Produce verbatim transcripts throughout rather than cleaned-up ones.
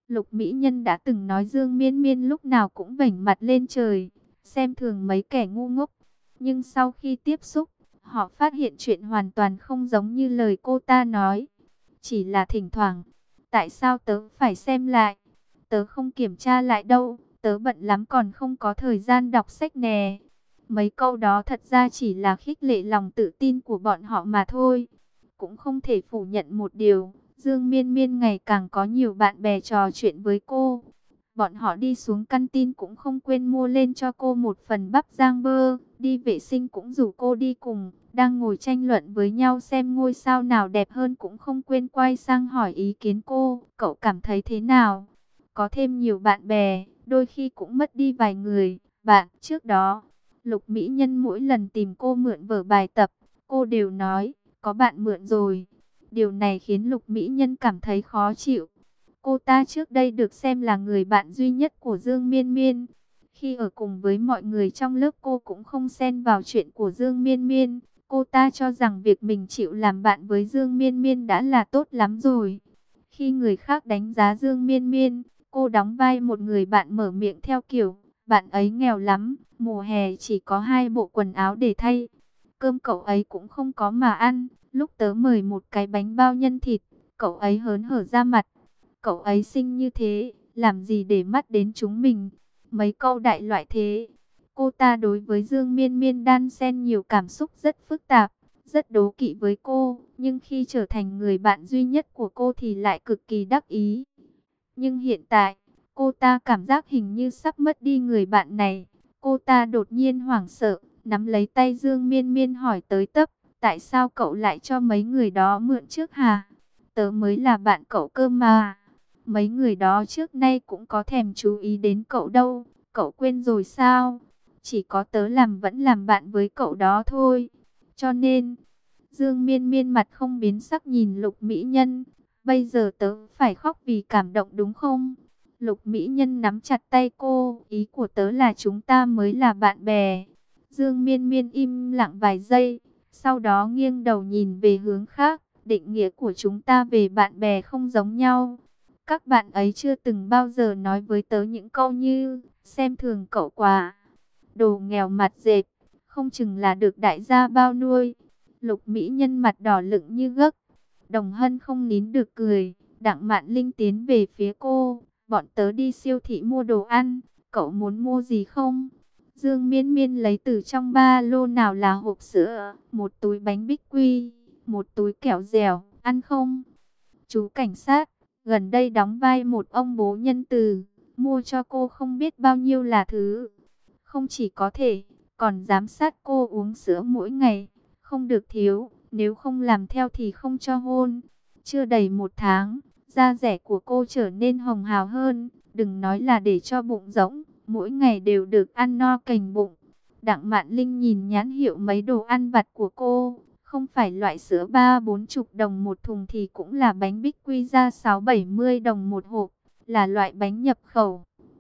Lục Mỹ Nhân đã từng nói Dương Miên Miên lúc nào cũng vểnh mặt lên trời, xem thường mấy kẻ ngu ngốc. Nhưng sau khi tiếp xúc, họ phát hiện chuyện hoàn toàn không giống như lời cô ta nói. Chỉ là thỉnh thoảng, tại sao tớ phải xem lại? Tớ không kiểm tra lại đâu, tớ bận lắm còn không có thời gian đọc sách nè. Mấy câu đó thật ra chỉ là khích lệ lòng tự tin của bọn họ mà thôi. Cũng không thể phủ nhận một điều, Dương Miên Miên ngày càng có nhiều bạn bè trò chuyện với cô. Bọn họ đi xuống căn tin cũng không quên mua lên cho cô một phần bắp rang bơ, đi vệ sinh cũng rủ cô đi cùng, đang ngồi tranh luận với nhau xem ngôi sao nào đẹp hơn cũng không quên quay sang hỏi ý kiến cô, cậu cảm thấy thế nào? Có thêm nhiều bạn bè, đôi khi cũng mất đi vài người, bạn trước đó. Lục Mỹ Nhân mỗi lần tìm cô mượn vở bài tập, cô đều nói, có bạn mượn rồi. Điều này khiến Lục Mỹ Nhân cảm thấy khó chịu. Cô ta trước đây được xem là người bạn duy nhất của Dương Miên Miên. Khi ở cùng với mọi người trong lớp cô cũng không xen vào chuyện của Dương Miên Miên. Cô ta cho rằng việc mình chịu làm bạn với Dương Miên Miên đã là tốt lắm rồi. Khi người khác đánh giá Dương Miên Miên, cô đóng vai một người bạn mở miệng theo kiểu, bạn ấy nghèo lắm, mùa hè chỉ có hai bộ quần áo để thay. Cơm cậu ấy cũng không có mà ăn, lúc tớ mời một cái bánh bao nhân thịt, cậu ấy hớn hở ra mặt. Cậu ấy xinh như thế, làm gì để mắt đến chúng mình. Mấy câu đại loại thế. Cô ta đối với Dương Miên Miên đan xen nhiều cảm xúc rất phức tạp, rất đố kỵ với cô. Nhưng khi trở thành người bạn duy nhất của cô thì lại cực kỳ đắc ý. Nhưng hiện tại, cô ta cảm giác hình như sắp mất đi người bạn này. Cô ta đột nhiên hoảng sợ, nắm lấy tay Dương Miên Miên hỏi tới tấp. Tại sao cậu lại cho mấy người đó mượn trước hả? Tớ mới là bạn cậu cơ mà. Mấy người đó trước nay cũng có thèm chú ý đến cậu đâu. Cậu quên rồi sao? Chỉ có tớ làm vẫn làm bạn với cậu đó thôi. Cho nên, Dương Miên Miên mặt không biến sắc nhìn Lục Mỹ Nhân. Bây giờ tớ phải khóc vì cảm động đúng không? Lục Mỹ Nhân nắm chặt tay cô. Ý của tớ là chúng ta mới là bạn bè. Dương Miên Miên im lặng vài giây. Sau đó nghiêng đầu nhìn về hướng khác. Định nghĩa của chúng ta về bạn bè không giống nhau. Các bạn ấy chưa từng bao giờ nói với tớ những câu như xem thường cậu quá, đồ nghèo mặt dệt, không chừng là được đại gia bao nuôi. Lục Mỹ Nhân mặt đỏ lựng như gấc. Đồng Hân không nín được cười. Đặng Mạn Linh tiến về phía cô. Bọn tớ đi siêu thị mua đồ ăn. Cậu muốn mua gì không? Dương Miên Miên lấy từ trong ba lô nào là hộp sữa, một túi bánh bích quy, một túi kẹo dẻo. Ăn không? Chú cảnh sát gần đây đóng vai một ông bố nhân từ, mua cho cô không biết bao nhiêu là thứ. Không chỉ có thể, còn giám sát cô uống sữa mỗi ngày, không được thiếu, nếu không làm theo thì không cho hôn. Chưa đầy một tháng, da dẻ của cô trở nên hồng hào hơn, đừng nói là để cho bụng rỗng, mỗi ngày đều được ăn no cành bụng. Đặng Mạn Linh nhìn nhãn hiệu mấy đồ ăn vặt của cô. Không phải loại sữa ba bốn chục đồng một thùng thì cũng là bánh bích quy ra sáu bảy mươi đồng một hộp, là loại bánh nhập khẩu.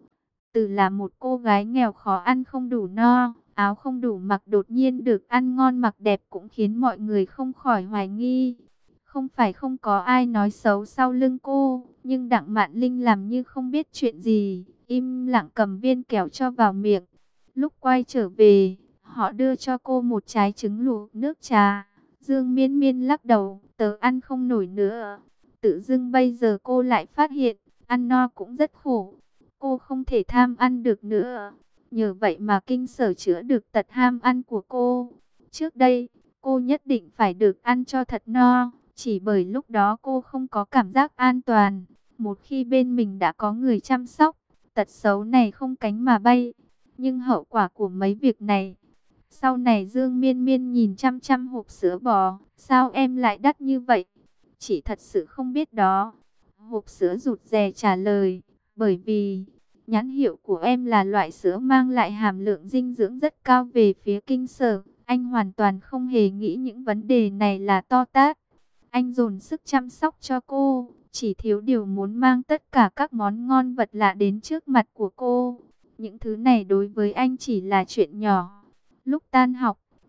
Từ là một cô gái nghèo khó ăn không đủ no, áo không đủ mặc đột nhiên được ăn ngon mặc đẹp cũng khiến mọi người không khỏi hoài nghi. Không phải không có ai nói xấu sau lưng cô, nhưng Đặng Mạn Linh làm như không biết chuyện gì, im lặng cầm viên kẹo cho vào miệng. Lúc quay trở về, họ đưa cho cô một trái trứng luộc nước trà. Dương Miên Miên lắc đầu, tớ ăn không nổi nữa. Tự dưng bây giờ cô lại phát hiện, ăn no cũng rất khổ. Cô không thể tham ăn được nữa. Nhờ vậy mà kinh sở chữa được tật ham ăn của cô. Trước đây, cô nhất định phải được ăn cho thật no. Chỉ bởi lúc đó cô không có cảm giác an toàn. Một khi bên mình đã có người chăm sóc, tật xấu này không cánh mà bay. Nhưng hậu quả của mấy việc này, sau này Dương Miên Miên nhìn chăm chăm hộp sữa bò, sao em lại đắt như vậy? Chị thật sự không biết đó. Hộp sữa rụt rè trả lời, bởi vì nhãn hiệu của em là loại sữa mang lại hàm lượng dinh dưỡng rất cao về phía kinh sở. Anh hoàn toàn không hề nghĩ những vấn đề này là to tát. Anh dồn sức chăm sóc cho cô, chỉ thiếu điều muốn mang tất cả các món ngon vật lạ đến trước mặt của cô. Những thứ này đối với anh chỉ là chuyện nhỏ. Lúc tan học,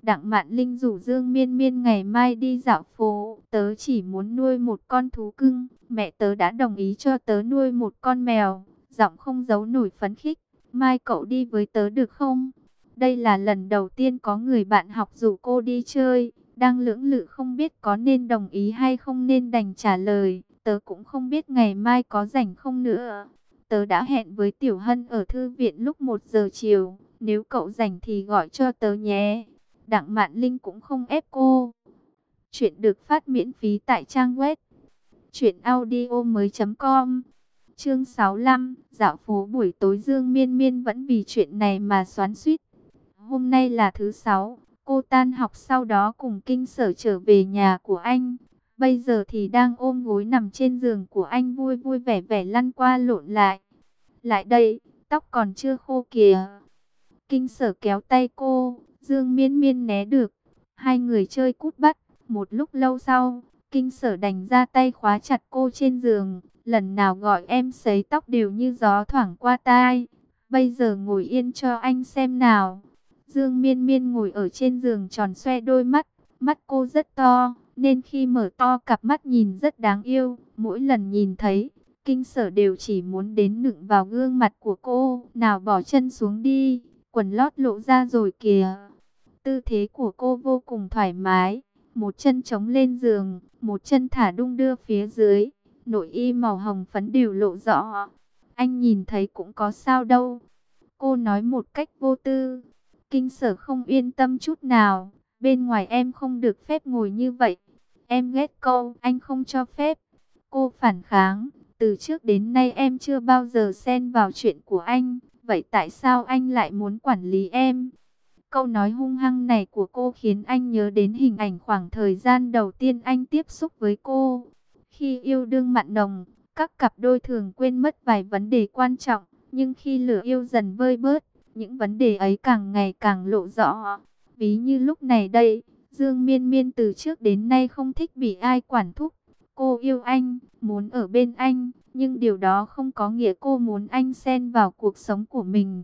Đặng Mạn Linh rủ Dương Miên Miên ngày mai đi dạo phố. Tớ chỉ muốn nuôi một con thú cưng. Mẹ tớ đã đồng ý cho tớ nuôi một con mèo. Giọng không giấu nổi phấn khích. Mai cậu đi với tớ được không? Đây là lần đầu tiên có người bạn học rủ cô đi chơi. Đang lưỡng lự không biết có nên đồng ý hay không nên đành trả lời. Tớ cũng không biết ngày mai có rảnh không nữa. Tớ đã hẹn với Tiểu Hân ở thư viện lúc một giờ chiều. Nếu cậu rảnh thì gọi cho tớ nhé. Đặng Mạn Linh cũng không ép cô. Chuyện được phát miễn phí tại trang web truyện audio mới chấm com. Chương sáu mươi lăm, dạo phố buổi tối. Dương Miên Miên vẫn vì chuyện này mà xoắn xuýt. Hôm nay là thứ sáu, cô tan học sau đó cùng Kinh Sở trở về nhà của anh. Bây giờ thì đang ôm gối nằm trên giường của anh vui vui vẻ vẻ lăn qua lộn lại. Lại đây, tóc còn chưa khô kìa. Kinh Sở kéo tay cô, Dương Miên Miên né được. Hai người chơi cút bắt. Một lúc lâu sau, Kinh Sở đành ra tay khóa chặt cô trên giường. Lần nào gọi em sấy tóc đều như gió thoảng qua tai. Bây giờ ngồi yên cho anh xem nào. Dương Miên Miên ngồi ở trên giường tròn xoe đôi mắt. Mắt cô rất to, nên khi mở to cặp mắt nhìn rất đáng yêu. Mỗi lần nhìn thấy, Kinh Sở đều chỉ muốn đến nựng vào gương mặt của cô. Nào bỏ chân xuống đi, quần lót lộ ra rồi kìa. Tư thế của cô vô cùng thoải mái. Một chân chống lên giường, một chân thả đung đưa phía dưới. Nội y màu hồng phấn đều lộ rõ. Anh nhìn thấy cũng có sao đâu. Cô nói một cách vô tư. Kinh Sở không yên tâm chút nào. Bên ngoài em không được phép ngồi như vậy. Em ghét câu anh không cho phép. Cô phản kháng. Từ trước đến nay em chưa bao giờ xen vào chuyện của anh. Vậy tại sao anh lại muốn quản lý em? Câu nói hung hăng này của cô khiến anh nhớ đến hình ảnh khoảng thời gian đầu tiên anh tiếp xúc với cô. Khi yêu đương mặn nồng, các cặp đôi thường quên mất vài vấn đề quan trọng. Nhưng khi lửa yêu dần vơi bớt, những vấn đề ấy càng ngày càng lộ rõ. Ví như lúc này đây, Dương Miên Miên từ trước đến nay không thích bị ai quản thúc. Cô yêu anh, muốn ở bên anh, nhưng điều đó không có nghĩa cô muốn anh xen vào cuộc sống của mình.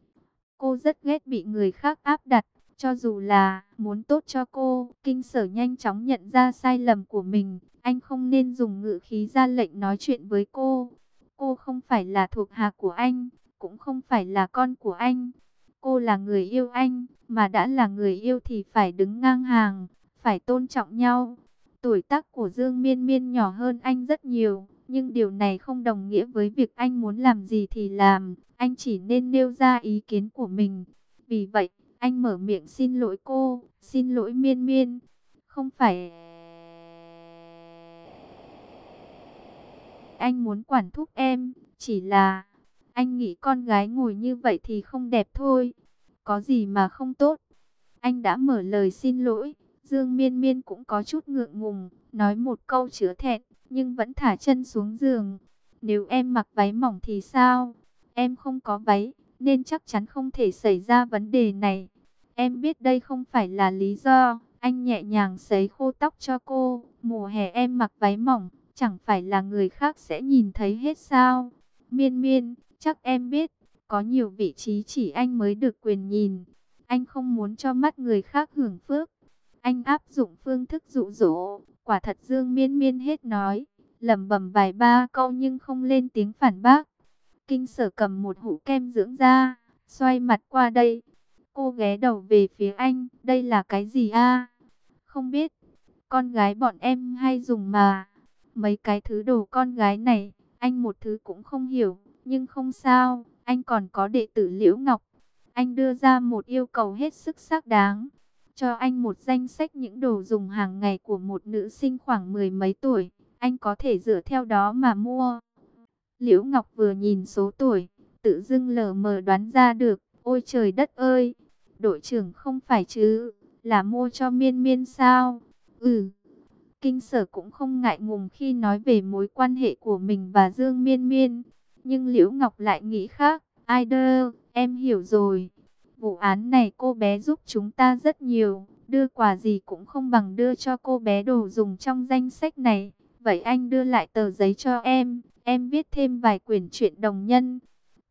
Cô rất ghét bị người khác áp đặt, cho dù là muốn tốt cho cô. Kinh Sở nhanh chóng nhận ra sai lầm của mình. Anh không nên dùng ngữ khí ra lệnh nói chuyện với cô. Cô không phải là thuộc hạ của anh, cũng không phải là con của anh. Cô là người yêu anh, mà đã là người yêu thì phải đứng ngang hàng, phải tôn trọng nhau. Tuổi tác của Dương Miên Miên nhỏ hơn anh rất nhiều, nhưng điều này không đồng nghĩa với việc anh muốn làm gì thì làm. Anh chỉ nên nêu ra ý kiến của mình. Vì vậy, anh mở miệng xin lỗi cô, xin lỗi Miên Miên. Không phải anh muốn quản thúc em, chỉ là anh nghĩ con gái ngồi như vậy thì không đẹp thôi. Có gì mà không tốt. Anh đã mở lời xin lỗi. Dương Miên Miên cũng có chút ngượng ngùng, nói một câu chứa thẹn, nhưng vẫn thả chân xuống giường. Nếu em mặc váy mỏng thì sao? Em không có váy, nên chắc chắn không thể xảy ra vấn đề này. Em biết đây không phải là lý do. Anh nhẹ nhàng sấy khô tóc cho cô. Mùa hè em mặc váy mỏng, chẳng phải là người khác sẽ nhìn thấy hết sao? Miên Miên, chắc em biết, có nhiều vị trí chỉ anh mới được quyền nhìn. Anh không muốn cho mắt người khác hưởng phước. Anh áp dụng phương thức dụ dỗ. Quả thật Dương Miên Miên hết nói, lẩm bẩm vài ba câu nhưng không lên tiếng phản bác. Kinh Sở cầm một hũ kem dưỡng da, xoay mặt qua đây. Cô ghé đầu về phía anh. Đây là cái gì a? Không biết. Con gái bọn em hay dùng mà. Mấy cái thứ đồ con gái này, anh một thứ cũng không hiểu. Nhưng không sao, anh còn có đệ tử Liễu Ngọc. Anh đưa ra một yêu cầu hết sức xác đáng. Cho anh một danh sách những đồ dùng hàng ngày của một nữ sinh khoảng mười mấy tuổi. Anh có thể dựa theo đó mà mua. Liễu Ngọc vừa nhìn số tuổi, tự dưng lờ mờ đoán ra được. Ôi trời đất ơi, đội trưởng không phải chứ, là mua cho Miên Miên sao? Ừ. Kinh Sở cũng không ngại ngùng khi nói về mối quan hệ của mình và Dương Miên Miên. Nhưng Liễu Ngọc lại nghĩ khác. Ai đơ, em hiểu rồi. Vụ án này cô bé giúp chúng ta rất nhiều. Đưa quà gì cũng không bằng đưa cho cô bé đồ dùng trong danh sách này. Vậy anh đưa lại tờ giấy cho em. Em viết thêm vài quyển truyện đồng nhân.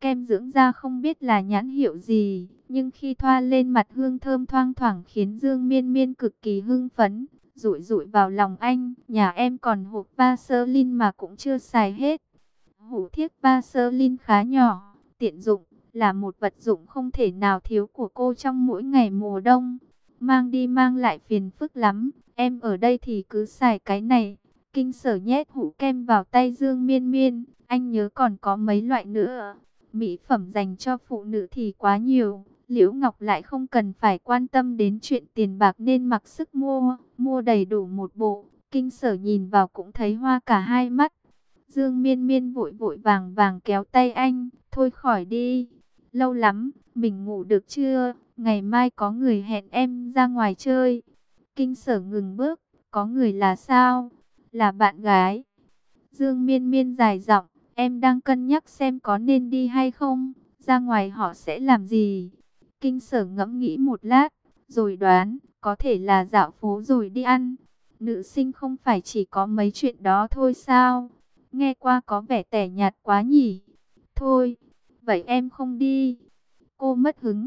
Kem dưỡng da không biết là nhãn hiệu gì, nhưng khi thoa lên mặt hương thơm thoang thoảng khiến Dương Miên Miên cực kỳ hưng phấn. Rụi rụi vào lòng anh, nhà em còn hộp Vaseline mà cũng chưa xài hết. Hũ thiếc Vaseline khá nhỏ, tiện dụng, là một vật dụng không thể nào thiếu của cô trong mỗi ngày mùa đông. Mang đi mang lại phiền phức lắm, em ở đây thì cứ xài cái này. Kinh Sở nhét hũ kem vào tay Dương Miên Miên, anh nhớ còn có mấy loại nữa. Mỹ phẩm dành cho phụ nữ thì quá nhiều, Liễu Ngọc lại không cần phải quan tâm đến chuyện tiền bạc nên mặc sức mua, mua đầy đủ một bộ. Kinh Sở nhìn vào cũng thấy hoa cả hai mắt. Dương Miên Miên vội vội vàng vàng kéo tay anh, thôi khỏi đi, lâu lắm, mình ngủ được chưa, ngày mai có người hẹn em ra ngoài chơi. Kinh Sở ngừng bước, có người là sao? Là bạn gái. Dương Miên Miên dài giọng, em đang cân nhắc xem có nên đi hay không, ra ngoài họ sẽ làm gì. Kinh Sở ngẫm nghĩ một lát, rồi đoán, có thể là dạo phố rồi đi ăn. Nữ sinh không phải chỉ có mấy chuyện đó thôi sao? Nghe qua có vẻ tẻ nhạt quá nhỉ. Thôi, vậy em không đi. Cô mất hứng.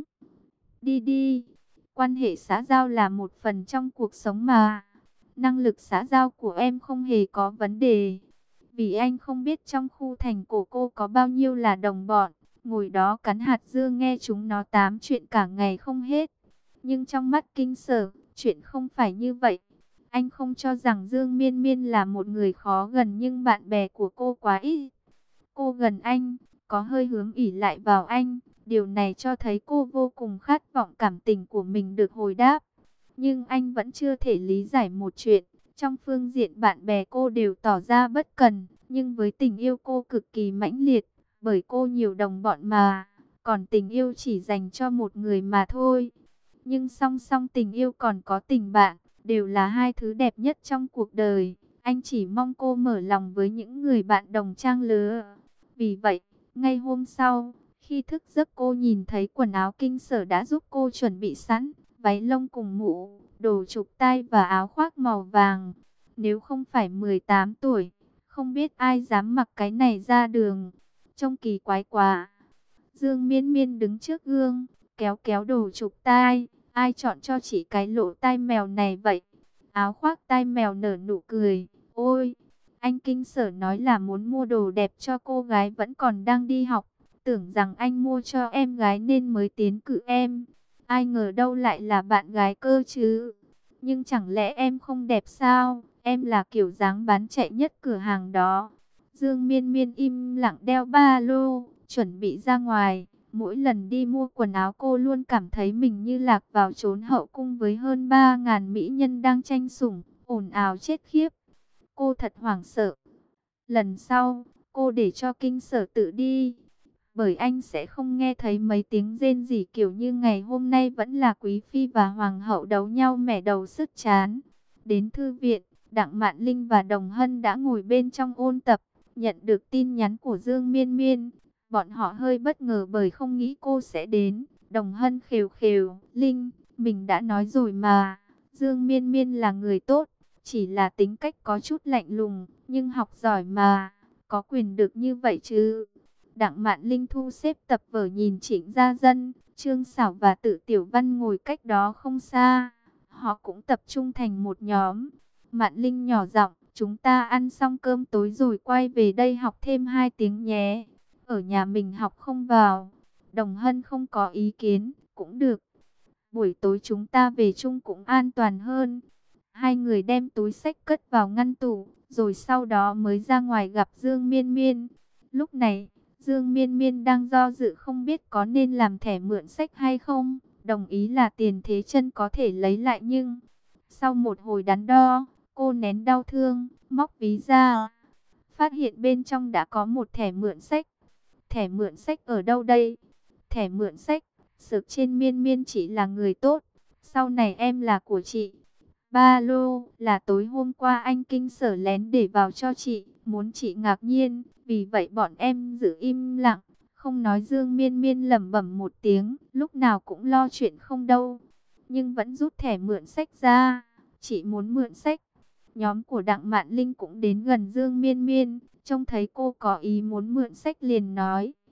Đi đi. Quan hệ xã giao là một phần trong cuộc sống mà. Năng lực xã giao của em không hề có vấn đề. Vì anh không biết trong khu thành cổ cô có bao nhiêu là đồng bọn. Ngồi đó cắn hạt dưa nghe chúng nó tám chuyện cả ngày không hết. Nhưng trong mắt Kinh Sở, chuyện không phải như vậy. Anh không cho rằng Dương Miên Miên là một người khó gần, nhưng bạn bè của cô quá ít. Cô gần anh, có hơi hướng ỷ lại vào anh. Điều này cho thấy cô vô cùng khát vọng cảm tình của mình được hồi đáp. Nhưng anh vẫn chưa thể lý giải một chuyện. Trong phương diện bạn bè cô đều tỏ ra bất cần, nhưng với tình yêu cô cực kỳ mãnh liệt. Bởi cô nhiều đồng bọn mà, còn tình yêu chỉ dành cho một người mà thôi. Nhưng song song tình yêu còn có tình bạn, đều là hai thứ đẹp nhất trong cuộc đời. Anh chỉ mong cô mở lòng với những người bạn đồng trang lứa. Vì vậy, ngay hôm sau, khi thức giấc cô nhìn thấy quần áo Kinh Sở đã giúp cô chuẩn bị sẵn, váy lông cùng mũ, đồ chụp tai và áo khoác màu vàng. Nếu không phải mười tám tuổi, không biết ai dám mặc cái này ra đường. Trông kỳ quái quá. Dương Miên Miên đứng trước gương, kéo kéo đồ chụp tai. Ai chọn cho chị cái lỗ tai mèo này vậy? Áo khoác tai mèo nở nụ cười. Ôi, anh Kinh Sở nói là muốn mua đồ đẹp cho cô gái vẫn còn đang đi học. Tưởng rằng anh mua cho em gái nên mới tiến cử em. Ai ngờ đâu lại là bạn gái cơ chứ. Nhưng chẳng lẽ em không đẹp sao? Em là kiểu dáng bán chạy nhất cửa hàng đó. Dương Miên Miên im lặng đeo ba lô, chuẩn bị ra ngoài. Mỗi lần đi mua quần áo cô luôn cảm thấy mình như lạc vào chốn hậu cung với hơn ba ngàn mỹ nhân đang tranh sủng, ồn ào chết khiếp. Cô thật hoảng sợ. Lần sau, cô để cho Kinh Sở tự đi. Bởi anh sẽ không nghe thấy mấy tiếng rên rỉ kiểu như ngày hôm nay vẫn là quý phi và hoàng hậu đấu nhau mẻ đầu sứt chán. Đến thư viện, Đặng Mạn Linh và Đồng Hân đã ngồi bên trong ôn tập, nhận được tin nhắn của Dương Miên Miên. Bọn họ hơi bất ngờ bởi không nghĩ cô sẽ đến. Đồng Hân khều khều, Linh, mình đã nói rồi mà, Dương Miên Miên là người tốt, chỉ là tính cách có chút lạnh lùng, nhưng học giỏi mà, có quyền được như vậy chứ. Đặng Mạn Linh thu xếp tập vở nhìn Trịnh Gia Dân, Trương Sảo và Tự Tiểu Văn ngồi cách đó không xa. Họ cũng tập trung thành một nhóm. Mạn Linh nhỏ giọng, chúng ta ăn xong cơm tối rồi quay về đây học thêm hai tiếng nhé. Ở nhà mình học không vào. Đồng Hân không có ý kiến, cũng được. Buổi tối chúng ta về chung cũng an toàn hơn. Hai người đem túi xách cất vào ngăn tủ, rồi sau đó mới ra ngoài gặp Dương Miên Miên. Lúc này, Dương Miên Miên đang do dự không biết có nên làm thẻ mượn sách hay không. Đồng ý là tiền thế chân có thể lấy lại nhưng... Sau một hồi đắn đo, cô nén đau thương, móc ví ra. Phát hiện bên trong đã có một thẻ mượn sách. Thẻ mượn sách ở đâu đây? Thẻ mượn sách, sực trên Miên Miên chỉ là người tốt. Sau này em là của chị. Ba lô là tối hôm qua anh Kinh Sở lén để vào cho chị, muốn chị ngạc nhiên. Vì vậy bọn em giữ im lặng, không nói. Dương Miên Miên lẩm bẩm một tiếng, lúc nào cũng lo chuyện không đâu. Nhưng vẫn rút thẻ mượn sách ra. Chị muốn mượn sách. Nhóm của Đặng Mạn Linh cũng đến gần Dương Miên Miên, trông thấy cô có ý muốn mượn sách liền nói,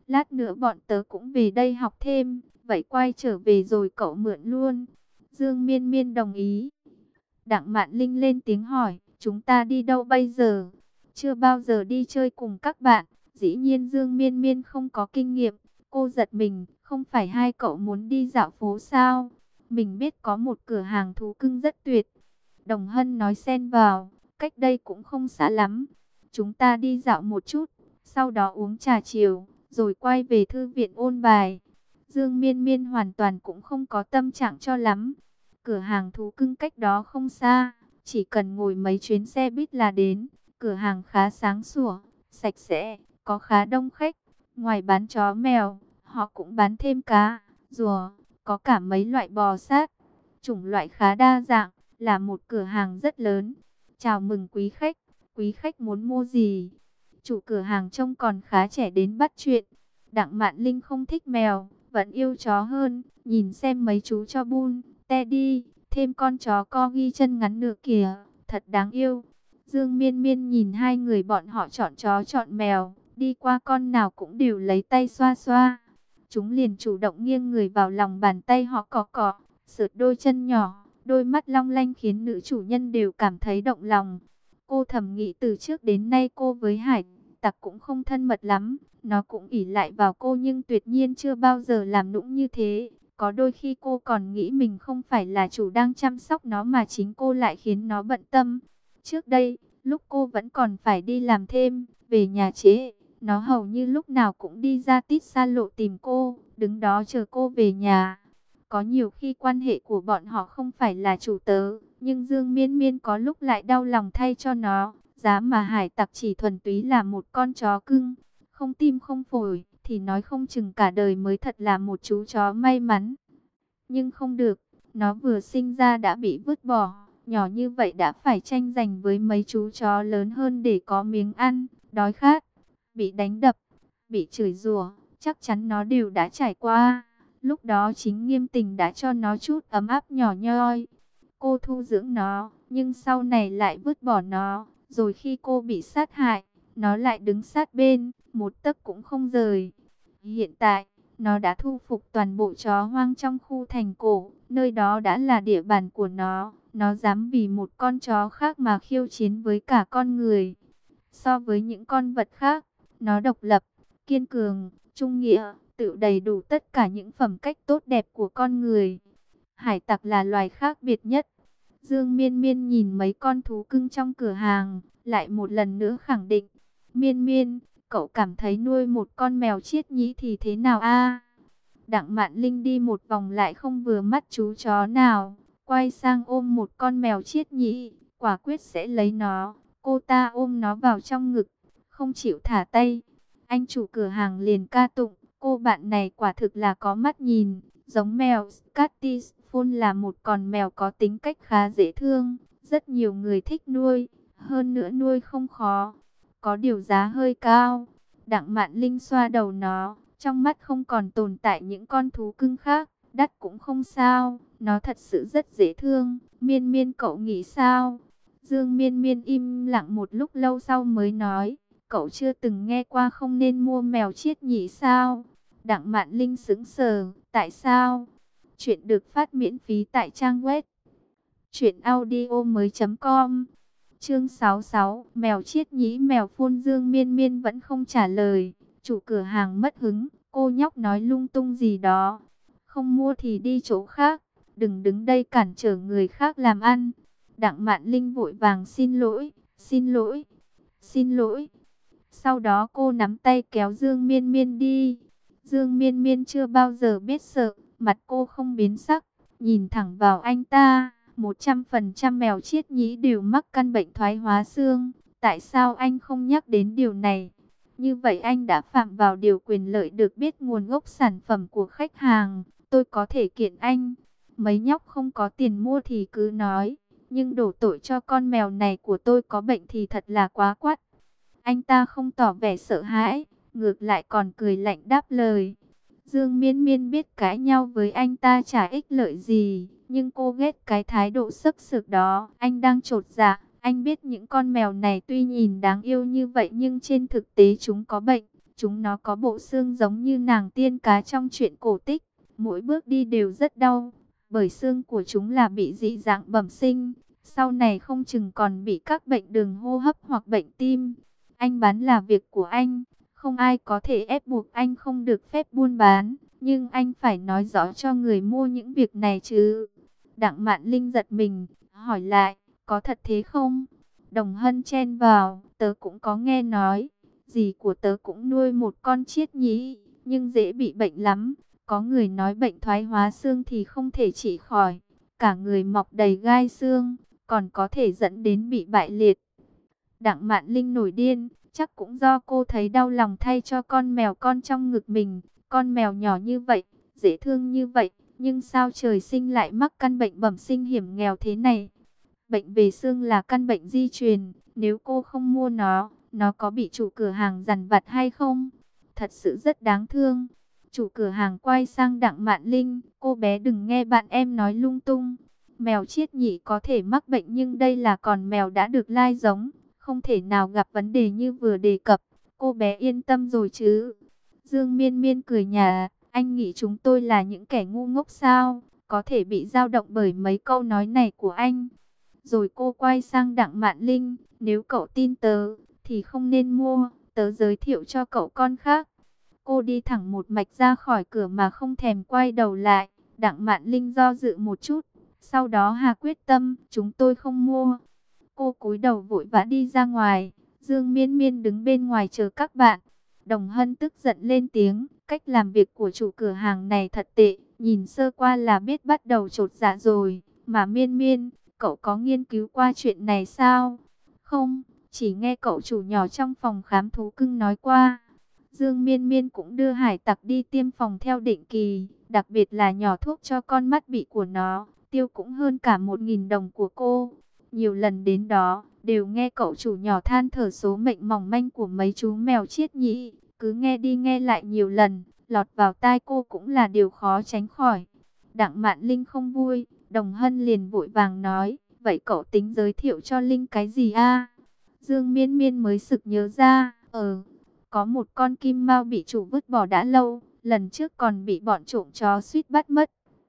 lát nữa bọn tớ cũng về đây học thêm, vậy quay trở về rồi cậu mượn luôn. Dương Miên Miên đồng ý. Đặng Mạn Linh lên tiếng hỏi, chúng ta đi đâu bây giờ? Chưa bao giờ đi chơi cùng các bạn. Dĩ nhiên Dương Miên Miên không có kinh nghiệm. Cô giật mình, không phải hai cậu muốn đi dạo phố sao? Mình biết có một cửa hàng thú cưng rất tuyệt. Đồng Hân nói xen vào, cách đây cũng không xa lắm. Chúng ta đi dạo một chút, sau đó uống trà chiều, rồi quay về thư viện ôn bài. Dương Miên Miên hoàn toàn cũng không có tâm trạng cho lắm. Cửa hàng thú cưng cách đó không xa, chỉ cần ngồi mấy chuyến xe buýt là đến. Cửa hàng khá sáng sủa, sạch sẽ, có khá đông khách. Ngoài bán chó mèo, họ cũng bán thêm cá, rùa, có cả mấy loại bò sát. Chủng loại khá đa dạng, là một cửa hàng rất lớn. Chào mừng quý khách, quý khách muốn mua gì? Chủ cửa hàng trông còn khá trẻ đến bắt chuyện. Đặng Mạn Linh không thích mèo, vẫn yêu chó hơn. Nhìn xem mấy chú cho bun, Teddy, thêm con chó corgi chân ngắn nữa kìa, thật đáng yêu. Dương Miên Miên nhìn hai người bọn họ chọn chó chọn mèo, đi qua con nào cũng đều lấy tay xoa xoa. Chúng liền chủ động nghiêng người vào lòng bàn tay họ cọ cọ, sượt đôi chân nhỏ, đôi mắt long lanh khiến nữ chủ nhân đều cảm thấy động lòng. Cô thầm nghĩ từ trước đến nay cô với Hải Tặc cũng không thân mật lắm, nó cũng ỷ lại vào cô nhưng tuyệt nhiên chưa bao giờ làm nũng như thế. Có đôi khi cô còn nghĩ mình không phải là chủ đang chăm sóc nó mà chính cô lại khiến nó bận tâm. Trước đây, lúc cô vẫn còn phải đi làm thêm, về nhà trễ, nó hầu như lúc nào cũng đi ra tít xa lộ tìm cô, đứng đó chờ cô về nhà. Có nhiều khi quan hệ của bọn họ không phải là chủ tớ, nhưng Dương Miên Miên có lúc lại đau lòng thay cho nó. Giá mà Hải Tặc chỉ thuần túy là một con chó cưng, không tim không phổi, thì nói không chừng cả đời mới thật là một chú chó may mắn. Nhưng không được, nó vừa sinh ra đã bị vứt bỏ, nhỏ như vậy đã phải tranh giành với mấy chú chó lớn hơn để có miếng ăn, đói khát, bị đánh đập, bị chửi rủa, chắc chắn nó đều đã trải qua. Lúc đó chính Nghiêm Tình đã cho nó chút ấm áp nhỏ nhoi. Cô thu dưỡng nó, nhưng sau này lại vứt bỏ nó. Rồi khi cô bị sát hại, nó lại đứng sát bên, một tấc cũng không rời. Hiện tại, nó đã thu phục toàn bộ chó hoang trong khu thành cổ. Nơi đó đã là địa bàn của nó. Nó dám vì một con chó khác mà khiêu chiến với cả con người. So với những con vật khác, nó độc lập, kiên cường, trung nghĩa, tự đầy đủ tất cả những phẩm cách tốt đẹp của con người. Hải Tặc là loài khác biệt nhất. Dương Miên Miên nhìn mấy con thú cưng trong cửa hàng, lại một lần nữa khẳng định. Miên Miên, cậu cảm thấy nuôi một con mèo chiết nhĩ thì thế nào a? Đặng Mạn Linh đi một vòng lại không vừa mắt chú chó nào, quay sang ôm một con mèo chiết nhĩ, quả quyết sẽ lấy nó. Cô ta ôm nó vào trong ngực, không chịu thả tay. Anh chủ cửa hàng liền ca tụng, cô bạn này quả thực là có mắt nhìn, giống mèo Scottish Fold là một con mèo có tính cách khá dễ thương, rất nhiều người thích nuôi, hơn nữa nuôi không khó, có điều giá hơi cao. Đặng Mạn Linh xoa đầu nó, trong mắt không còn tồn tại những con thú cưng khác, đắt cũng không sao, nó thật sự rất dễ thương. Miên Miên cậu nghĩ sao? Dương Miên Miên im lặng một lúc lâu sau mới nói, cậu chưa từng nghe qua không nên mua mèo chiết nhĩ sao? Đặng Mạn Linh sững sờ, tại sao? Chuyện được phát miễn phí tại trang web truyện audio mới chấm com. Chương sáu mươi sáu, mèo chiết nhĩ mèo phun. Dương Miên Miên vẫn không trả lời. Chủ cửa hàng mất hứng, cô nhóc nói lung tung gì đó. Không mua thì đi chỗ khác, đừng đứng đây cản trở người khác làm ăn. Đặng Mạn Linh vội vàng xin lỗi, xin lỗi, xin lỗi. Sau đó cô nắm tay kéo Dương Miên Miên đi. Dương Miên Miên chưa bao giờ biết sợ, mặt cô không biến sắc, nhìn thẳng vào anh ta. một trăm phần trăm mèo chiết nhĩ đều mắc căn bệnh thoái hóa xương. Tại sao anh không nhắc đến điều này? Như vậy anh đã phạm vào điều quyền lợi được biết nguồn gốc sản phẩm của khách hàng. Tôi có thể kiện anh. Mấy nhóc không có tiền mua thì cứ nói. Nhưng đổ tội cho con mèo này của tôi có bệnh thì thật là quá quắt. Anh ta không tỏ vẻ sợ hãi, ngược lại còn cười lạnh đáp lời. Dương Miên Miên biết cãi nhau với anh ta chả ích lợi gì, nhưng cô ghét cái thái độ sấp sược đó. Anh đang chột dạ, anh biết những con mèo này tuy nhìn đáng yêu như vậy nhưng trên thực tế chúng có bệnh. Chúng nó có bộ xương giống như nàng tiên cá trong truyện cổ tích, mỗi bước đi đều rất đau, bởi xương của chúng là bị dị dạng bẩm sinh, sau này không chừng còn bị các bệnh đường hô hấp hoặc bệnh tim. Anh bán là việc của anh, không ai có thể ép buộc anh không được phép buôn bán, nhưng anh phải nói rõ cho người mua những việc này chứ. Đặng Mạn Linh giật mình, hỏi lại, có thật thế không? Đồng Hân chen vào, tớ cũng có nghe nói, dì của tớ cũng nuôi một con chiết nhí, nhưng dễ bị bệnh lắm. Có người nói bệnh thoái hóa xương thì không thể trị khỏi, cả người mọc đầy gai xương, còn có thể dẫn đến bị bại liệt. Đặng Mạn Linh nổi điên, chắc cũng do cô thấy đau lòng thay cho con mèo con trong ngực mình. Con mèo nhỏ như vậy, dễ thương như vậy, nhưng sao trời sinh lại mắc căn bệnh bẩm sinh hiểm nghèo thế này? Bệnh về xương là căn bệnh di truyền, nếu cô không mua nó, nó có bị chủ cửa hàng dằn vặt hay không? Thật sự rất đáng thương. Chủ cửa hàng quay sang Đặng Mạn Linh, cô bé đừng nghe bạn em nói lung tung. Mèo chiết nhị có thể mắc bệnh nhưng đây là con mèo đã được lai giống, không thể nào gặp vấn đề như vừa đề cập. Cô bé yên tâm rồi chứ? Dương Miên Miên cười nhả, anh nghĩ chúng tôi là những kẻ ngu ngốc sao? Có thể bị dao động bởi mấy câu nói này của anh. Rồi cô quay sang Đặng Mạn Linh, nếu cậu tin tớ, thì không nên mua, tớ giới thiệu cho cậu con khác. Cô đi thẳng một mạch ra khỏi cửa mà không thèm quay đầu lại. Đặng Mạn Linh do dự một chút, sau đó hà quyết tâm, chúng tôi không mua. Cô cúi đầu vội vã đi ra ngoài, Dương Miên Miên đứng bên ngoài chờ các bạn. Đồng Hân tức giận lên tiếng, cách làm việc của chủ cửa hàng này thật tệ, nhìn sơ qua là biết bắt đầu chột dạ rồi. Mà Miên Miên, cậu có nghiên cứu qua chuyện này sao? Không, chỉ nghe cậu chủ nhỏ trong phòng khám thú cưng nói qua. Dương Miên Miên cũng đưa hải tặc đi tiêm phòng theo định kỳ, đặc biệt là nhỏ thuốc cho con mắt bị của nó, tiêu cũng hơn cả một nghìn đồng của cô. Nhiều lần đến đó, đều nghe cậu chủ nhỏ than thở số mệnh mỏng manh của mấy chú mèo chiết nhị, cứ nghe đi nghe lại nhiều lần, lọt vào tai cô cũng là điều khó tránh khỏi. Đặng Mạn Linh không vui, Đồng Hân liền vội vàng nói, vậy cậu tính giới thiệu cho Linh cái gì a? Dương Miên Miên mới sực nhớ ra, ờ, có một con kim mao bị chủ vứt bỏ đã lâu, lần trước còn bị bọn trộm chó suýt bắt mất.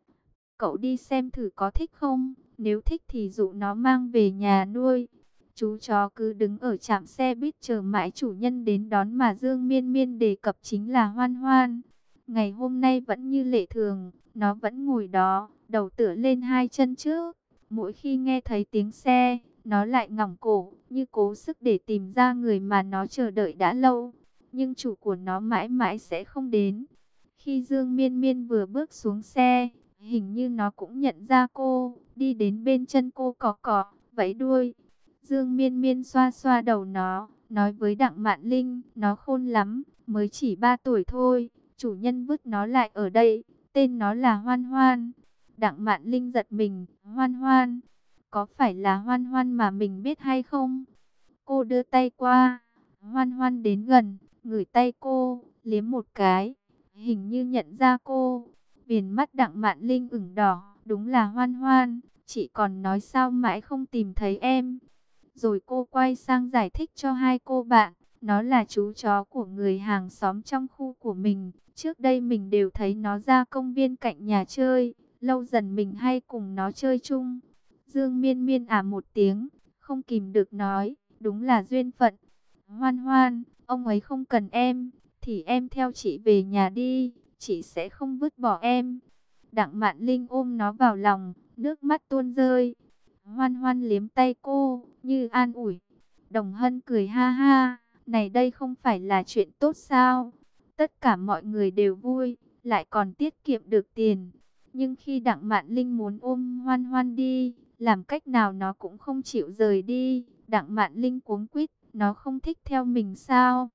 Cậu đi xem thử có thích không? Nếu thích thì dụ nó mang về nhà nuôi. Chú chó cứ đứng ở trạm xe buýt chờ mãi chủ nhân đến đón mà Dương Miên Miên đề cập chính là Hoan Hoan. Ngày hôm nay vẫn như lệ thường, nó vẫn ngồi đó, đầu tựa lên hai chân trước. Mỗi khi nghe thấy tiếng xe, nó lại ngỏng cổ, như cố sức để tìm ra người mà nó chờ đợi đã lâu. Nhưng chủ của nó mãi mãi sẽ không đến. Khi Dương Miên Miên vừa bước xuống xe, hình như nó cũng nhận ra cô, đi đến bên chân cô cọ cọ, vẫy đuôi. Dương Miên Miên xoa xoa đầu nó, nói với Đặng Mạn Linh, nó khôn lắm, mới chỉ ba tuổi thôi, chủ nhân vứt nó lại ở đây, tên nó là Hoan Hoan. Đặng Mạn Linh giật mình, Hoan Hoan, có phải là Hoan Hoan mà mình biết hay không? Cô đưa tay qua, Hoan Hoan đến gần, ngửi tay cô, liếm một cái, hình như nhận ra cô. Viền mắt Đặng Mạn Linh ửng đỏ, đúng là Hoan Hoan, chị còn nói sao mãi không tìm thấy em. Rồi cô quay sang giải thích cho hai cô bạn, nó là chú chó của người hàng xóm trong khu của mình. Trước đây mình đều thấy nó ra công viên cạnh nhà chơi, lâu dần mình hay cùng nó chơi chung. Dương Miên Miên à một tiếng, không kìm được nói, đúng là duyên phận. Hoan Hoan, ông ấy không cần em, thì em theo chị về nhà đi, chị sẽ không vứt bỏ em. Đặng Mạn Linh ôm nó vào lòng, nước mắt tuôn rơi. Hoan Hoan liếm tay cô, như an ủi. Đồng Hân cười ha ha, này đây không phải là chuyện tốt sao? Tất cả mọi người đều vui, lại còn tiết kiệm được tiền. Nhưng khi Đặng Mạn Linh muốn ôm Hoan Hoan đi, làm cách nào nó cũng không chịu rời đi. Đặng Mạn Linh cuống quýt, nó không thích theo mình sao?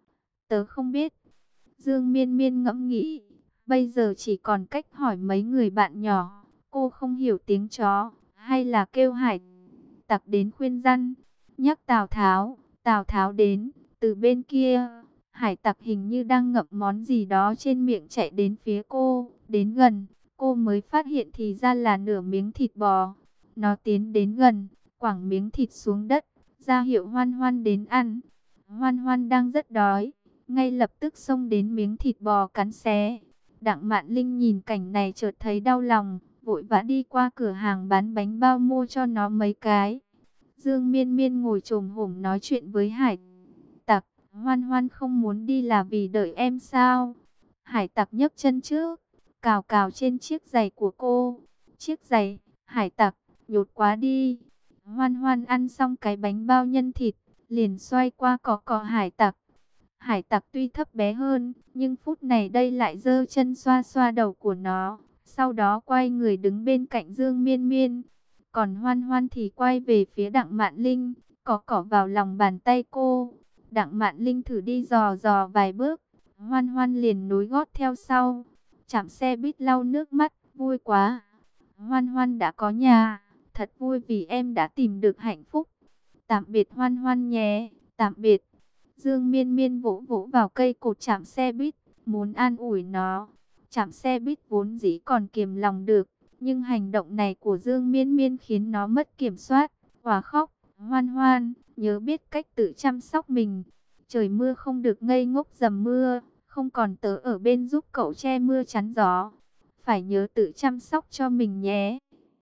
Tớ không biết. Dương Miên Miên ngẫm nghĩ, bây giờ chỉ còn cách hỏi mấy người bạn nhỏ. Cô không hiểu tiếng chó, hay là kêu hải tặc đến khuyên răn. Nhắc Tào Tháo, Tào Tháo đến, từ bên kia, hải tặc hình như đang ngậm món gì đó trên miệng chạy đến phía cô. Đến gần, cô mới phát hiện thì ra là nửa miếng thịt bò. Nó tiến đến gần, quẳng miếng thịt xuống đất, ra hiệu Hoan Hoan đến ăn. Hoan Hoan đang rất đói, ngay lập tức xông đến miếng thịt bò cắn xé. Đặng Mạn Linh nhìn cảnh này chợt thấy đau lòng, vội vã đi qua cửa hàng bán bánh bao mua cho nó mấy cái. Dương Miên Miên ngồi chồm hổm nói chuyện với Hải Tặc. Hoan Hoan không muốn đi là vì đợi em sao? Hải Tặc nhấc chân trước, cào cào trên chiếc giày của cô. Chiếc giày, Hải Tặc, nhột quá đi. Hoan Hoan ăn xong cái bánh bao nhân thịt, liền xoay qua cọ cọ Hải Tặc. Hải Tặc tuy thấp bé hơn, nhưng phút này đây lại giơ chân xoa xoa đầu của nó. Sau đó quay người đứng bên cạnh Dương Miên Miên. Còn Hoan Hoan thì quay về phía Đặng Mạn Linh, cọ cọ vào lòng bàn tay cô. Đặng Mạn Linh thử đi dò dò vài bước, Hoan Hoan liền nối gót theo sau. Chạm xe buýt lau nước mắt, vui quá. Hoan Hoan đã có nhà, thật vui vì em đã tìm được hạnh phúc. Tạm biệt Hoan Hoan nhé, tạm biệt. Dương Miên Miên vỗ vỗ vào cây cột chạm xe buýt, muốn an ủi nó. Chạm xe buýt vốn dĩ còn kiềm lòng được, nhưng hành động này của Dương Miên Miên khiến nó mất kiểm soát, òa khóc. Hoan Hoan, nhớ biết cách tự chăm sóc mình. Trời mưa không được ngây ngốc dầm mưa, không còn tớ ở bên giúp cậu che mưa chắn gió. Phải nhớ tự chăm sóc cho mình nhé.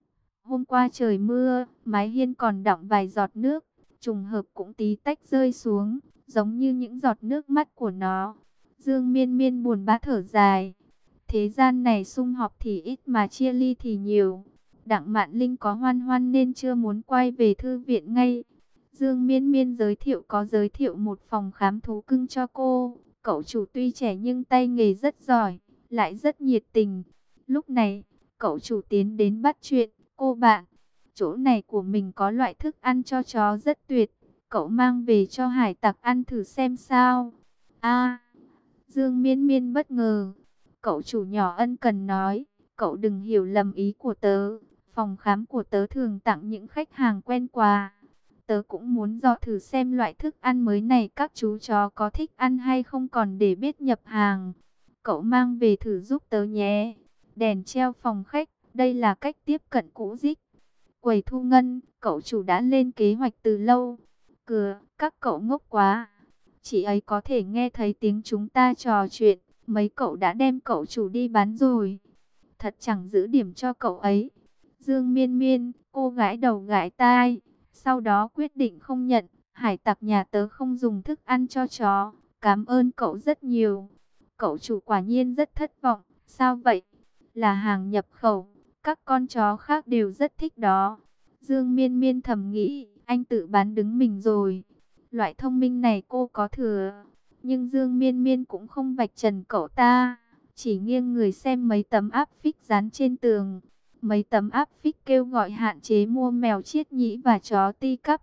Hôm qua trời mưa, mái hiên còn đọng vài giọt nước, trùng hợp cũng tí tách rơi xuống, giống như những giọt nước mắt của nó. Dương Miên Miên buồn bã thở dài. Thế gian này sum họp thì ít mà chia ly thì nhiều. Đặng Mạn Linh có Hoan Hoan nên chưa muốn quay về thư viện ngay. Dương Miên Miên giới thiệu có giới thiệu một phòng khám thú cưng cho cô. Cậu chủ tuy trẻ nhưng tay nghề rất giỏi, lại rất nhiệt tình. Lúc này, cậu chủ tiến đến bắt chuyện. Cô bạn, chỗ này của mình có loại thức ăn cho chó rất tuyệt. Cậu mang về cho Hải Tặc ăn thử xem sao. A, Dương Miên Miên bất ngờ. Cậu chủ nhỏ ân cần nói, cậu đừng hiểu lầm ý của tớ. Phòng khám của tớ thường tặng những khách hàng quen quà. Tớ cũng muốn dò thử xem loại thức ăn mới này các chú chó có thích ăn hay không, còn để biết nhập hàng. Cậu mang về thử giúp tớ nhé. Đèn treo phòng khách, đây là cách tiếp cận cũ dích. Quầy thu ngân, cậu chủ đã lên kế hoạch từ lâu. Cửa, các cậu ngốc quá. Chị ấy có thể nghe thấy tiếng chúng ta trò chuyện. Mấy cậu đã đem cậu chủ đi bán rồi. Thật chẳng giữ điểm cho cậu ấy. Dương Miên Miên, cô gái đầu gãi tai. Sau đó quyết định không nhận. Hải Tặc nhà tớ không dùng thức ăn cho chó. Cảm ơn cậu rất nhiều. Cậu chủ quả nhiên rất thất vọng. Sao vậy? Là hàng nhập khẩu. Các con chó khác đều rất thích đó. Dương Miên Miên thầm nghĩ, anh tự bán đứng mình rồi. Loại thông minh này cô có thừa. Nhưng Dương Miên Miên cũng không vạch trần cậu ta. Chỉ nghiêng người xem mấy tấm áp phích dán trên tường. Mấy tấm áp phích kêu gọi hạn chế mua mèo chiết nhĩ và chó ti cắp.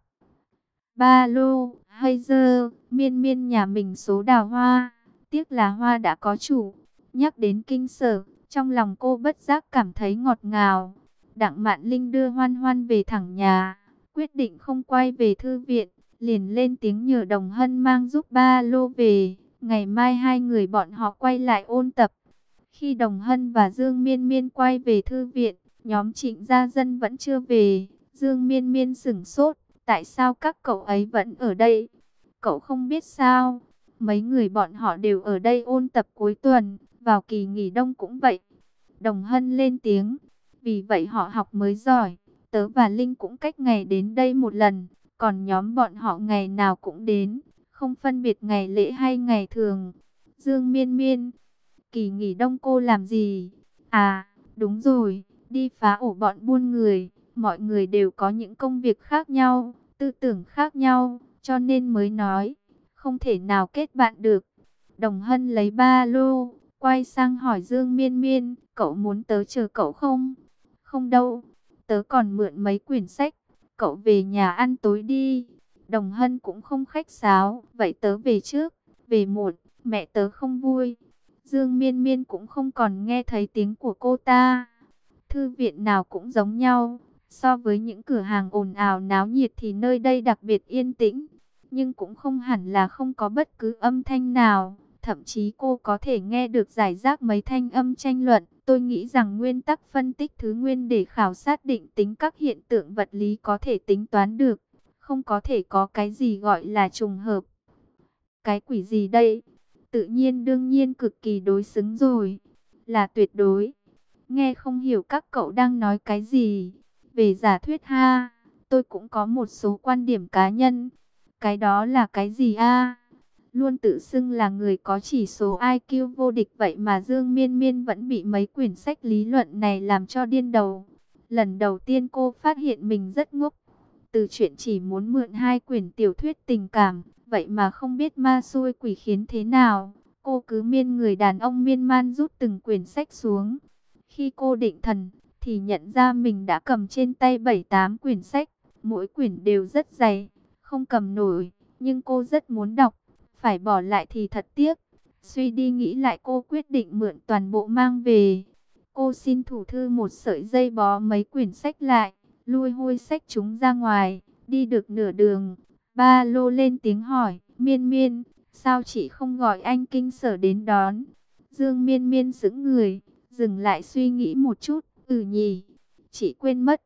Ba lô, hay dơ, Miên Miên nhà mình số đào hoa. Tiếc là hoa đã có chủ. Nhắc đến kinh sở, trong lòng cô bất giác cảm thấy ngọt ngào. Đặng Mạn Linh đưa Hoan Hoan về thẳng nhà. Quyết định không quay về thư viện. Liền lên tiếng nhờ Đồng Hân mang giúp ba lô về. Ngày mai hai người bọn họ quay lại ôn tập. Khi Đồng Hân và Dương Miên Miên quay về thư viện, nhóm Trịnh Gia Dân vẫn chưa về. Dương Miên Miên sửng sốt. Tại sao các cậu ấy vẫn ở đây? Cậu không biết sao? Mấy người bọn họ đều ở đây ôn tập cuối tuần. Vào kỳ nghỉ đông cũng vậy. Đồng Hân lên tiếng. Vì vậy họ học mới giỏi. Tớ và Linh cũng cách ngày đến đây một lần. Còn nhóm bọn họ ngày nào cũng đến. Không phân biệt ngày lễ hay ngày thường. Dương Miên Miên. Kỳ nghỉ đông cô làm gì? À, đúng rồi. Đi phá ổ bọn buôn người. Mọi người đều có những công việc khác nhau. Tư tưởng khác nhau. Cho nên mới nói. Không thể nào kết bạn được. Đồng Hân lấy ba lô. Quay sang hỏi Dương Miên Miên. Cậu muốn tớ chờ cậu không? Không đâu. Tớ còn mượn mấy quyển sách. Cậu về nhà ăn tối đi. Đồng Hân cũng không khách sáo. Vậy tớ về trước. Về muộn, mẹ tớ không vui. Dương Miên Miên cũng không còn nghe thấy tiếng của cô ta. Thư viện nào cũng giống nhau. So với những cửa hàng ồn ào náo nhiệt thì nơi đây đặc biệt yên tĩnh. Nhưng cũng không hẳn là không có bất cứ âm thanh nào. Thậm chí cô có thể nghe được rải rác mấy thanh âm tranh luận. Tôi nghĩ rằng nguyên tắc phân tích thứ nguyên để khảo sát định tính các hiện tượng vật lý có thể tính toán được. Không có thể có cái gì gọi là trùng hợp. Cái quỷ gì đây? tự nhiên đương nhiên cực kỳ đối xứng rồi. Là tuyệt đối. Nghe không hiểu các cậu đang nói cái gì. Về giả thuyết ha, tôi cũng có một số quan điểm cá nhân. Cái đó là cái gì a? Luôn tự xưng là người có chỉ số i kiu vô địch vậy mà Dương Miên Miên vẫn bị mấy quyển sách lý luận này làm cho điên đầu. Lần đầu tiên cô phát hiện mình rất ngốc. Từ chuyện chỉ muốn mượn hai quyển tiểu thuyết tình cảm, vậy mà không biết ma xui quỷ khiến thế nào. Cô cứ miên người đàn ông miên man rút từng quyển sách xuống. Khi cô định thần, thì nhận ra mình đã cầm trên tay bảy tám quyển sách. Mỗi quyển đều rất dày, không cầm nổi, nhưng cô rất muốn đọc. Phải bỏ lại thì thật tiếc. Suy đi nghĩ lại cô quyết định mượn toàn bộ mang về. Cô xin thủ thư một sợi dây bó mấy quyển sách lại, lui hôi sách chúng ra ngoài. Đi được nửa đường, ba lô lên tiếng hỏi, Miên Miên, sao chị không gọi anh Kinh Sở đến đón? Dương Miên Miên sững người, dừng lại suy nghĩ một chút, ừ nhỉ, chị quên mất.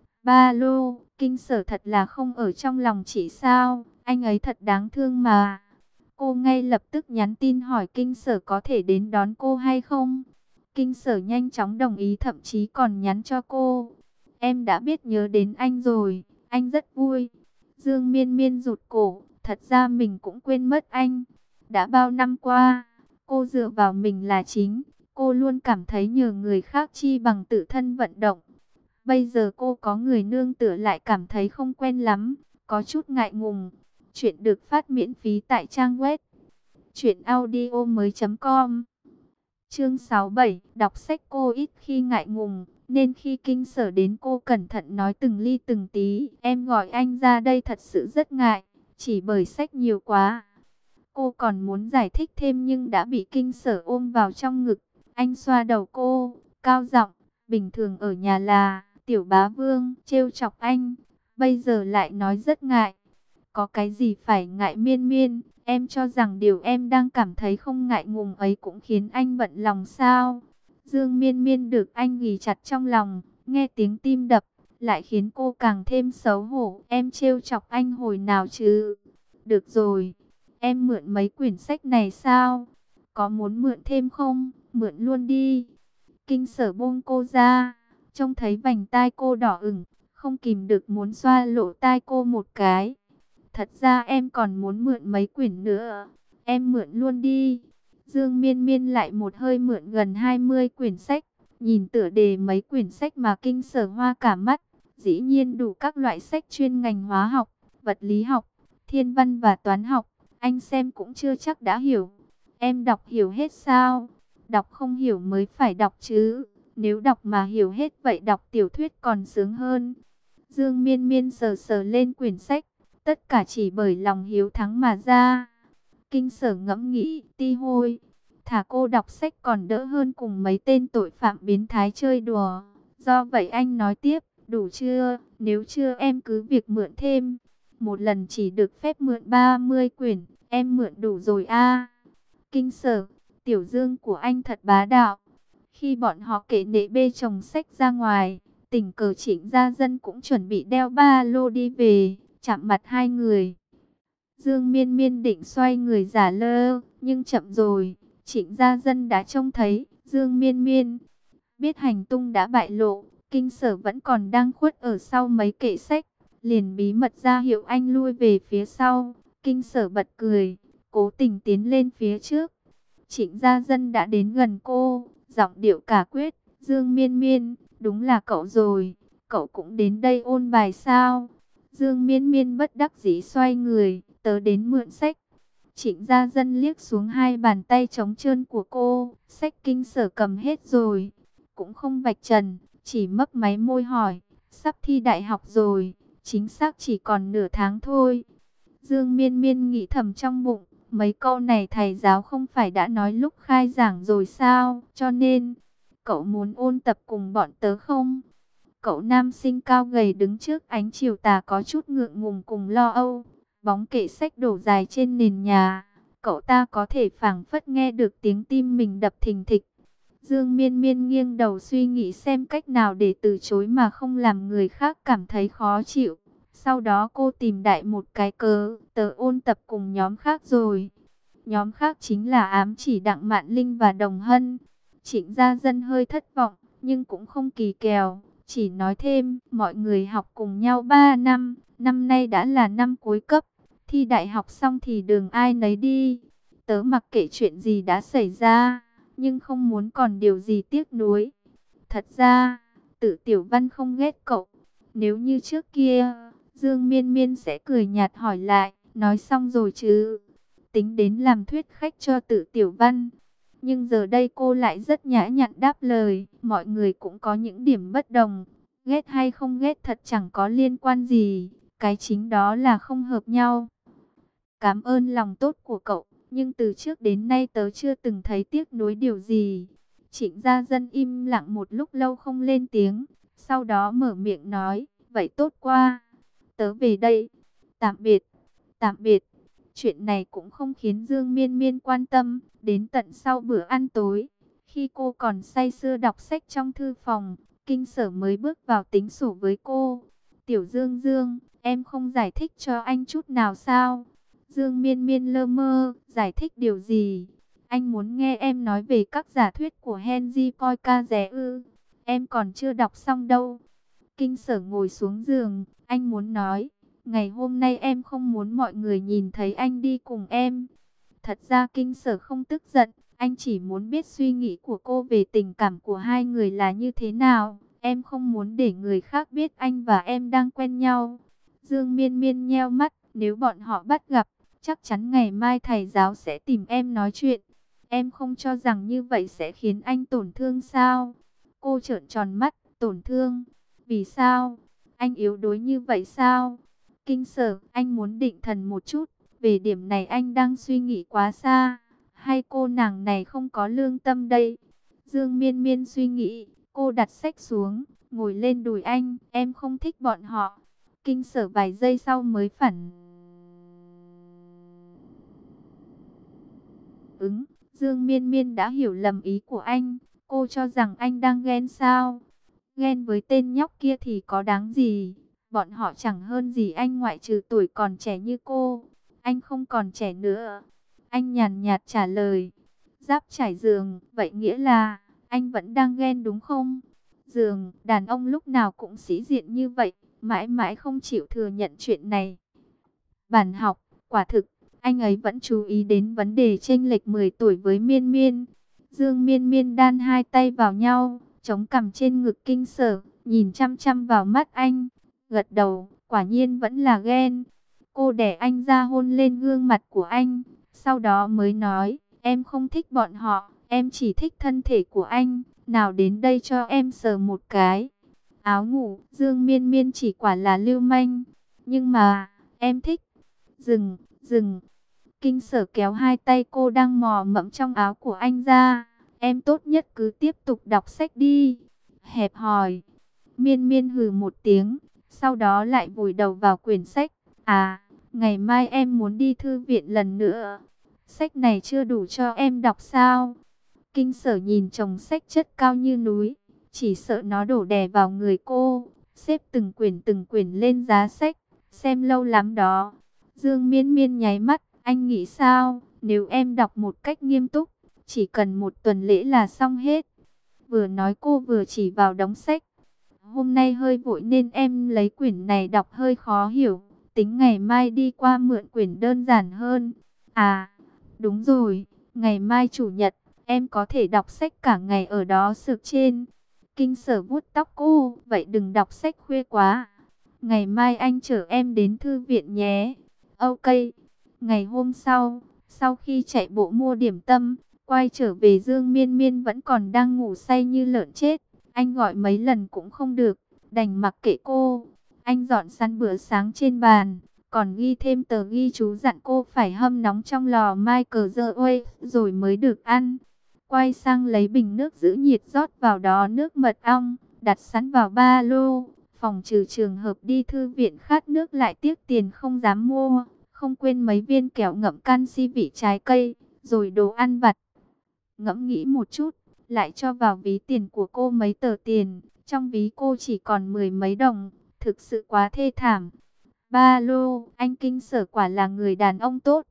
Ba lô, Kinh Sở thật là không ở trong lòng chị sao, anh ấy thật đáng thương mà. Cô ngay lập tức nhắn tin hỏi Kinh Sở có thể đến đón cô hay không. Kinh Sở nhanh chóng đồng ý, thậm chí còn nhắn cho cô. Em đã biết nhớ đến anh rồi, anh rất vui. Dương Miên Miên rụt cổ, thật ra mình cũng quên mất anh. Đã bao năm qua, cô dựa vào mình là chính. Cô luôn cảm thấy nhờ người khác chi bằng tự thân vận động. Bây giờ cô có người nương tựa lại cảm thấy không quen lắm, có chút ngại ngùng. Chuyện được phát miễn phí tại trang web truyện audio mới chấm com. Chương sáu mươi bảy, đọc sách cô ít khi ngại ngùng, nên khi Kinh Sở đến cô cẩn thận nói từng ly từng tí. Em gọi anh ra đây thật sự rất ngại, chỉ bởi sách nhiều quá. Cô còn muốn giải thích thêm nhưng đã bị Kinh Sở ôm vào trong ngực. Anh xoa đầu cô, cao giọng, bình thường ở nhà là Tiểu Bá Vương trêu chọc anh, bây giờ lại nói rất ngại. Có cái gì phải ngại Miên Miên, em cho rằng điều em đang cảm thấy không ngại ngùng ấy cũng khiến anh bận lòng sao? Dương Miên Miên được anh ghì chặt trong lòng, nghe tiếng tim đập, lại khiến cô càng thêm xấu hổ. Em trêu chọc anh hồi nào chứ? Được rồi, em mượn mấy quyển sách này sao? Có muốn mượn thêm không? Mượn luôn đi. Kinh Sở buông cô ra, trông thấy vành tai cô đỏ ửng, không kìm được muốn xoa lỗ tai cô một cái. Thật ra em còn muốn mượn mấy quyển nữa. Em mượn luôn đi. Dương Miên Miên lại một hơi mượn gần hai mươi quyển sách. Nhìn tựa đề mấy quyển sách mà Kinh Sở hoa cả mắt. Dĩ nhiên đủ các loại sách chuyên ngành hóa học, vật lý học, thiên văn và toán học. Anh xem cũng chưa chắc đã hiểu. Em đọc hiểu hết sao? Đọc không hiểu mới phải đọc chứ. Nếu đọc mà hiểu hết vậy đọc tiểu thuyết còn sướng hơn. Dương Miên Miên sờ sờ lên quyển sách. Tất cả chỉ bởi lòng hiếu thắng mà ra. Kinh Sở ngẫm nghĩ, ti hôi. Thả cô đọc sách còn đỡ hơn cùng mấy tên tội phạm biến thái chơi đùa. Do vậy anh nói tiếp, đủ chưa? Nếu chưa em cứ việc mượn thêm. Một lần chỉ được phép mượn ba mươi quyển, em mượn đủ rồi a. Kinh Sở, Tiểu Dương của anh thật bá đạo. Khi bọn họ kể nệ bê chồng sách ra ngoài, tình cờ Trịnh Gia Dân cũng chuẩn bị đeo ba lô đi về. Chạm mặt hai người, Dương Miên Miên định xoay người giả lơ, nhưng chậm rồi. Trịnh Gia Dân đã trông thấy Dương Miên Miên, biết hành tung đã bại lộ. Kinh Sở vẫn còn đang khuất ở sau mấy kệ sách, liền bí mật ra hiệu anh lui về phía sau. Kinh Sở bật cười, cố tình tiến lên phía trước. Trịnh Gia Dân đã đến gần cô, giọng điệu cả quyết, Dương Miên Miên, đúng là cậu rồi, cậu cũng đến đây ôn bài sao? Dương Miên Miên bất đắc dĩ xoay người, tớ đến mượn sách. Trịnh Gia Dân liếc xuống hai bàn tay trống trơn của cô, sách Kinh Sở cầm hết rồi, cũng không vạch trần, chỉ mấp máy môi hỏi, sắp thi đại học rồi, chính xác chỉ còn nửa tháng thôi. Dương Miên Miên nghĩ thầm trong bụng, mấy câu này thầy giáo không phải đã nói lúc khai giảng rồi sao, cho nên, cậu muốn ôn tập cùng bọn tớ không? Cậu nam sinh cao gầy đứng trước ánh chiều tà có chút ngượng ngùng cùng lo âu. Bóng kệ sách đổ dài trên nền nhà. Cậu ta có thể phảng phất nghe được tiếng tim mình đập thình thịch. Dương Miên Miên nghiêng đầu suy nghĩ xem cách nào để từ chối mà không làm người khác cảm thấy khó chịu. Sau đó cô tìm đại một cái cớ, tớ ôn tập cùng nhóm khác rồi. Nhóm khác chính là ám chỉ Đặng Mạn Linh và Đồng Hân. Trịnh Gia Dân hơi thất vọng, nhưng cũng không kỳ kèo, chỉ nói thêm, mọi người học cùng nhau ba năm, năm nay đã là năm cuối cấp, thi đại học xong thì đường ai nấy đi. Tớ mặc kệ chuyện gì đã xảy ra, nhưng không muốn còn điều gì tiếc nuối. Thật ra, Tự Tiểu Văn không ghét cậu. Nếu như trước kia, Dương Miên Miên sẽ cười nhạt hỏi lại, nói xong rồi chứ, tính đến làm thuyết khách cho Tự Tiểu Văn. Nhưng giờ đây cô lại rất nhã nhặn đáp lời, mọi người cũng có những điểm bất đồng. Ghét hay không ghét thật chẳng có liên quan gì, cái chính đó là không hợp nhau. Cảm ơn lòng tốt của cậu, nhưng từ trước đến nay tớ chưa từng thấy tiếc nuối điều gì. Trịnh Gia Dân im lặng một lúc lâu không lên tiếng, sau đó mở miệng nói, vậy tốt quá, tớ về đây, tạm biệt, tạm biệt. Chuyện này cũng không khiến Dương Miên Miên quan tâm, đến tận sau bữa ăn tối, khi cô còn say sưa đọc sách trong thư phòng, Kinh Sở mới bước vào tính sổ với cô. Tiểu Dương Dương, em không giải thích cho anh chút nào sao? Dương Miên Miên lơ mơ, giải thích điều gì? Anh muốn nghe em nói về các giả thuyết của Henry Poincaré ư? Em còn chưa đọc xong đâu. Kinh Sở ngồi xuống giường, anh muốn nói, ngày hôm nay em không muốn mọi người nhìn thấy anh đi cùng em. Thật ra Kinh Sở không tức giận, anh chỉ muốn biết suy nghĩ của cô về tình cảm của hai người là như thế nào. Em không muốn để người khác biết anh và em đang quen nhau. Dương Miên Miên nheo mắt, nếu bọn họ bắt gặp, chắc chắn ngày mai thầy giáo sẽ tìm em nói chuyện. Em không cho rằng như vậy sẽ khiến anh tổn thương sao? Cô trợn tròn mắt, tổn thương? Vì sao? Anh yếu đuối như vậy sao? Kinh Sở, anh muốn định thần một chút. Về điểm này anh đang suy nghĩ quá xa. Hay cô nàng này không có lương tâm đây? Dương Miên Miên suy nghĩ. Cô đặt sách xuống, ngồi lên đùi anh. Em không thích bọn họ. Kinh Sở vài giây sau mới phản ứng. Dương Miên Miên đã hiểu lầm ý của anh. Cô cho rằng anh đang ghen sao? Ghen với tên nhóc kia thì có đáng gì? Bọn họ chẳng hơn gì anh ngoại trừ tuổi còn trẻ như cô. Anh không còn trẻ nữa. Anh nhàn nhạt trả lời. Giáp trải giường, vậy nghĩa là anh vẫn đang ghen đúng không? Giường, đàn ông lúc nào cũng sĩ diện như vậy, mãi mãi không chịu thừa nhận chuyện này. Bản học, quả thực, anh ấy vẫn chú ý đến vấn đề chênh lệch mười tuổi với Miên Miên. Dương Miên Miên đan hai tay vào nhau, chống cằm trên ngực Kinh Sở, nhìn chăm chăm vào mắt anh, gật đầu, quả nhiên vẫn là ghen. Cô đẩy anh ra hôn lên gương mặt của anh, sau đó mới nói, em không thích bọn họ, em chỉ thích thân thể của anh, nào đến đây cho em sờ một cái. Áo ngủ, Dương Miên Miên chỉ quả là lưu manh, nhưng mà, em thích. Dừng, dừng. Kinh Sở kéo hai tay cô đang mò mẫm trong áo của anh ra. Em tốt nhất cứ tiếp tục đọc sách đi. Hẹp hòi. Miên Miên hừ một tiếng, sau đó lại vùi đầu vào quyển sách. À, ngày mai em muốn đi thư viện lần nữa. Sách này chưa đủ cho em đọc sao? Kinh Sở nhìn chồng sách chất cao như núi, chỉ sợ nó đổ đè vào người cô. Xếp từng quyển từng quyển lên giá sách, xem lâu lắm đó. Dương Miên Miên nháy mắt, anh nghĩ sao? Nếu em đọc một cách nghiêm túc, chỉ cần một tuần lễ là xong hết. Vừa nói cô vừa chỉ vào đống sách. Hôm nay hơi vội nên em lấy quyển này đọc hơi khó hiểu. Tính ngày mai đi qua mượn quyển đơn giản hơn. À, đúng rồi, ngày mai chủ nhật, em có thể đọc sách cả ngày ở đó sược trên. Kinh Sở vuốt tóc cô, vậy đừng đọc sách khuya quá. Ngày mai anh chở em đến thư viện nhé. Ok. Ngày hôm sau, sau khi chạy bộ mua điểm tâm, quay trở về Dương Miên Miên vẫn còn đang ngủ say như lợn chết. Anh gọi mấy lần cũng không được, đành mặc kệ cô. Anh dọn sẵn bữa sáng trên bàn, còn ghi thêm tờ ghi chú dặn cô phải hâm nóng trong lò microwave rồi mới được ăn. Quay sang lấy bình nước giữ nhiệt rót vào đó nước mật ong, đặt sẵn vào ba lô. Phòng trừ trường hợp đi thư viện khát nước lại tiếc tiền không dám mua. Không quên mấy viên kẹo ngậm canxi vị trái cây, rồi đồ ăn vặt. Ngẫm nghĩ một chút, lại cho vào ví tiền của cô mấy tờ tiền. Trong ví cô chỉ còn mười mấy đồng, thực sự quá thê thảm. Ba lô, anh Kinh Sở quả là người đàn ông tốt.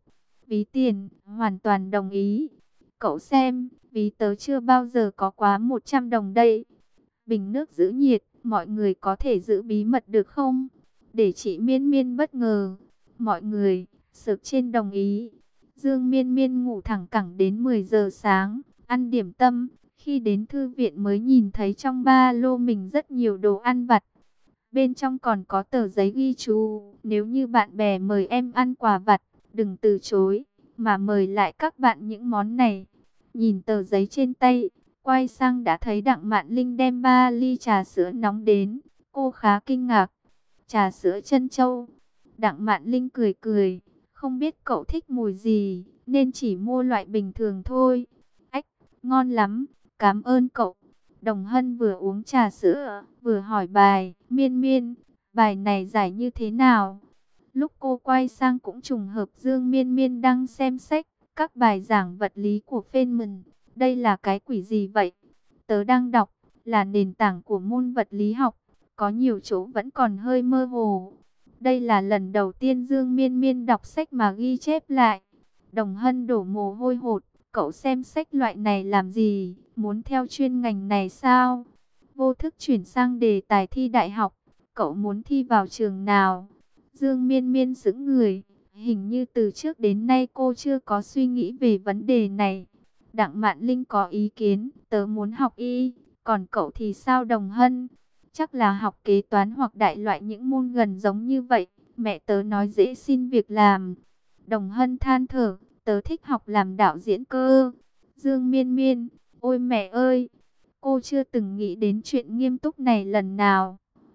ví tiền, hoàn toàn đồng ý. Cậu xem, ví tớ chưa bao giờ có quá một trăm đồng đây. Bình nước giữ nhiệt, mọi người có thể giữ bí mật được không? Để chị Miên Miên bất ngờ. Mọi người, sực trên đồng ý. Dương Miên Miên ngủ thẳng cẳng đến mười giờ sáng, ăn điểm tâm. Khi đến thư viện mới nhìn thấy trong ba lô mình rất nhiều đồ ăn vặt. Bên trong còn có tờ giấy ghi chú, nếu như bạn bè mời em ăn quà vặt, đừng từ chối, mà mời lại các bạn những món này. Nhìn tờ giấy trên tay, quay sang đã thấy Đặng Mạn Linh đem ba ly trà sữa nóng đến. Cô khá kinh ngạc. Trà sữa trân châu. Đặng Mạn Linh cười cười, không biết cậu thích mùi gì, nên chỉ mua loại bình thường thôi. Ách, ngon lắm, cảm ơn cậu. Đồng Hân vừa uống trà sữa, vừa hỏi bài, Miên Miên, bài này giải như thế nào? Lúc cô quay sang cũng trùng hợp Dương Miên Miên đang xem sách, các bài giảng vật lý của Feynman. Đây là cái quỷ gì vậy? Tớ đang đọc, là nền tảng của môn vật lý học, có nhiều chỗ vẫn còn hơi mơ hồ. Đây là lần đầu tiên Dương Miên Miên đọc sách mà ghi chép lại. Đồng Hân đổ mồ hôi hột, cậu xem sách loại này làm gì? Muốn theo chuyên ngành này sao? Vô thức chuyển sang đề tài thi đại học. Cậu muốn thi vào trường nào? Dương Miên Miên sững người. Hình như từ trước đến nay cô chưa có suy nghĩ về vấn đề này. Đặng Mạn Linh có ý kiến. Tớ muốn học y. Còn cậu thì sao Đồng Hân? Chắc là học kế toán hoặc đại loại những môn gần giống như vậy. Mẹ tớ nói dễ xin việc làm. Đồng Hân than thở. Tớ thích học làm đạo diễn cơ. Dương Miên Miên. Ôi mẹ ơi, cô chưa từng nghĩ đến chuyện nghiêm túc này lần nào.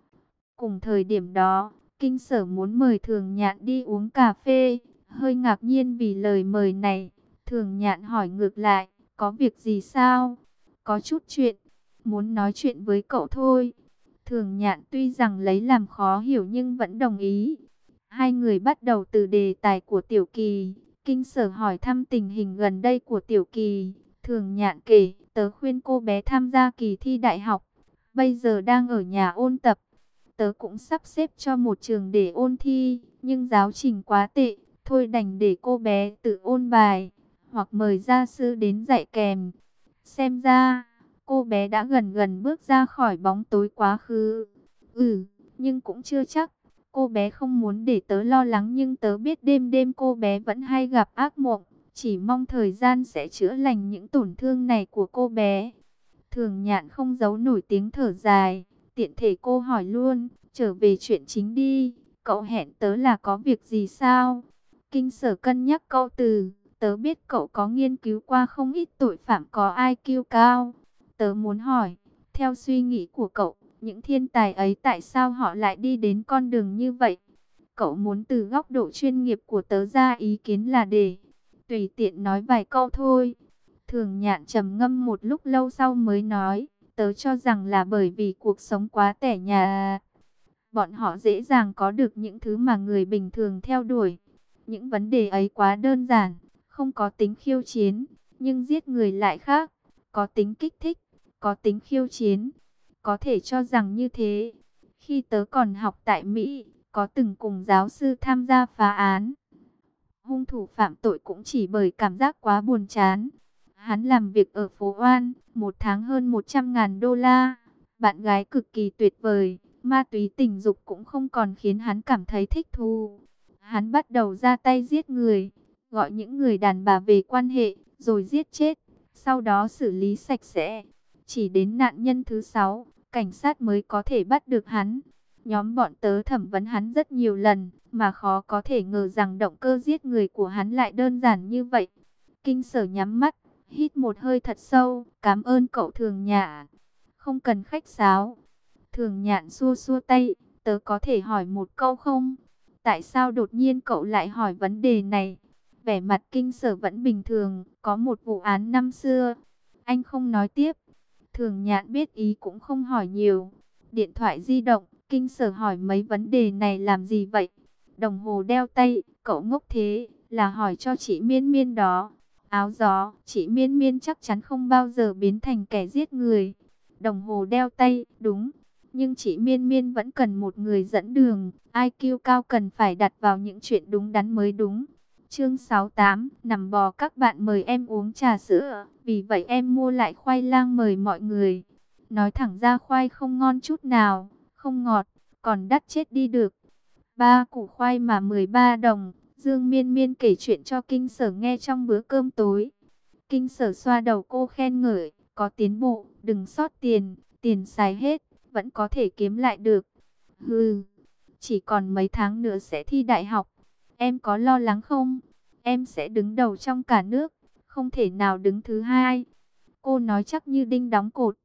Cùng thời điểm đó, Kinh Sở muốn mời Thường Nhạn đi uống cà phê. Hơi ngạc nhiên vì lời mời này. Thường Nhạn hỏi ngược lại, có việc gì sao? Có chút chuyện, muốn nói chuyện với cậu thôi. Thường Nhạn tuy rằng lấy làm khó hiểu nhưng vẫn đồng ý. Hai người bắt đầu từ đề tài của Tiểu Kỳ. Kinh Sở hỏi thăm tình hình gần đây của Tiểu Kỳ. Thường Nhạn kể, tớ khuyên cô bé tham gia kỳ thi đại học. Bây giờ đang ở nhà ôn tập. Tớ cũng sắp xếp cho một trường để ôn thi, nhưng giáo trình quá tệ. Thôi đành để cô bé tự ôn bài, hoặc mời gia sư đến dạy kèm. Xem ra, cô bé đã gần gần bước ra khỏi bóng tối quá khứ. Ừ, nhưng cũng chưa chắc. Cô bé không muốn để tớ lo lắng nhưng tớ biết đêm đêm cô bé vẫn hay gặp ác mộng. Chỉ mong thời gian sẽ chữa lành những tổn thương này của cô bé. Thường Nhạn không giấu nổi tiếng thở dài. Tiện thể cô hỏi luôn, trở về chuyện chính đi. Cậu hẹn tớ là có việc gì sao? Kinh Sở cân nhắc câu từ. Tớ biết cậu có nghiên cứu qua không ít tội phạm có i kiu cao. Tớ muốn hỏi, theo suy nghĩ của cậu, những thiên tài ấy tại sao họ lại đi đến con đường như vậy? Cậu muốn từ góc độ chuyên nghiệp của tớ ra ý kiến là để tùy tiện nói vài câu thôi. Thường Nhạn trầm ngâm một lúc lâu sau mới nói, tớ cho rằng là bởi vì cuộc sống quá tẻ nhà. Bọn họ dễ dàng có được những thứ mà người bình thường theo đuổi. Những vấn đề ấy quá đơn giản, không có tính khiêu chiến, nhưng giết người lại khác, có tính kích thích, có tính khiêu chiến. Có thể cho rằng như thế. Khi tớ còn học tại Mỹ, có từng cùng giáo sư tham gia phá án. Hung thủ phạm tội cũng chỉ bởi cảm giác quá buồn chán. Hắn làm việc ở phố Oan, một tháng hơn một trăm ngàn đô la. Bạn gái cực kỳ tuyệt vời, ma túy tình dục cũng không còn khiến hắn cảm thấy thích thú. Hắn bắt đầu ra tay giết người, gọi những người đàn bà về quan hệ, rồi giết chết, sau đó xử lý sạch sẽ. Chỉ đến nạn nhân thứ sáu, cảnh sát mới có thể bắt được hắn. Nhóm bọn tớ thẩm vấn hắn rất nhiều lần, mà khó có thể ngờ rằng động cơ giết người của hắn lại đơn giản như vậy. Kinh Sở nhắm mắt, hít một hơi thật sâu, cảm ơn cậu Thường Nhạn. Không cần khách sáo. Thường Nhạn xua xua tay, tớ có thể hỏi một câu không? Tại sao đột nhiên cậu lại hỏi vấn đề này? Vẻ mặt Kinh Sở vẫn bình thường, có một vụ án năm xưa. Anh không nói tiếp. Thường Nhạn biết ý cũng không hỏi nhiều. Điện thoại di động, Kinh Sở hỏi mấy vấn đề này làm gì vậy? Đồng hồ đeo tay, cậu ngốc thế, là hỏi cho chị Miên Miên đó. Áo gió, chị Miên Miên chắc chắn không bao giờ biến thành kẻ giết người. Đồng hồ đeo tay, đúng. Nhưng chị Miên Miên vẫn cần một người dẫn đường. i kiu cao cần phải đặt vào những chuyện đúng đắn mới đúng. Chương sáu tám, nằm bò các bạn mời em uống trà sữa, vì vậy em mua lại khoai lang mời mọi người. Nói thẳng ra khoai không ngon chút nào, không ngọt, còn đắt chết đi được. Ba củ khoai mà mười ba đồng, Dương Miên Miên kể chuyện cho Kinh Sở nghe trong bữa cơm tối. Kinh Sở xoa đầu cô khen ngợi, có tiến bộ, đừng sót tiền, tiền xài hết, vẫn có thể kiếm lại được. Hừ, chỉ còn mấy tháng nữa sẽ thi đại học. Em có lo lắng không? Em sẽ đứng đầu trong cả nước, không thể nào đứng thứ hai. Cô nói chắc như đinh đóng cột.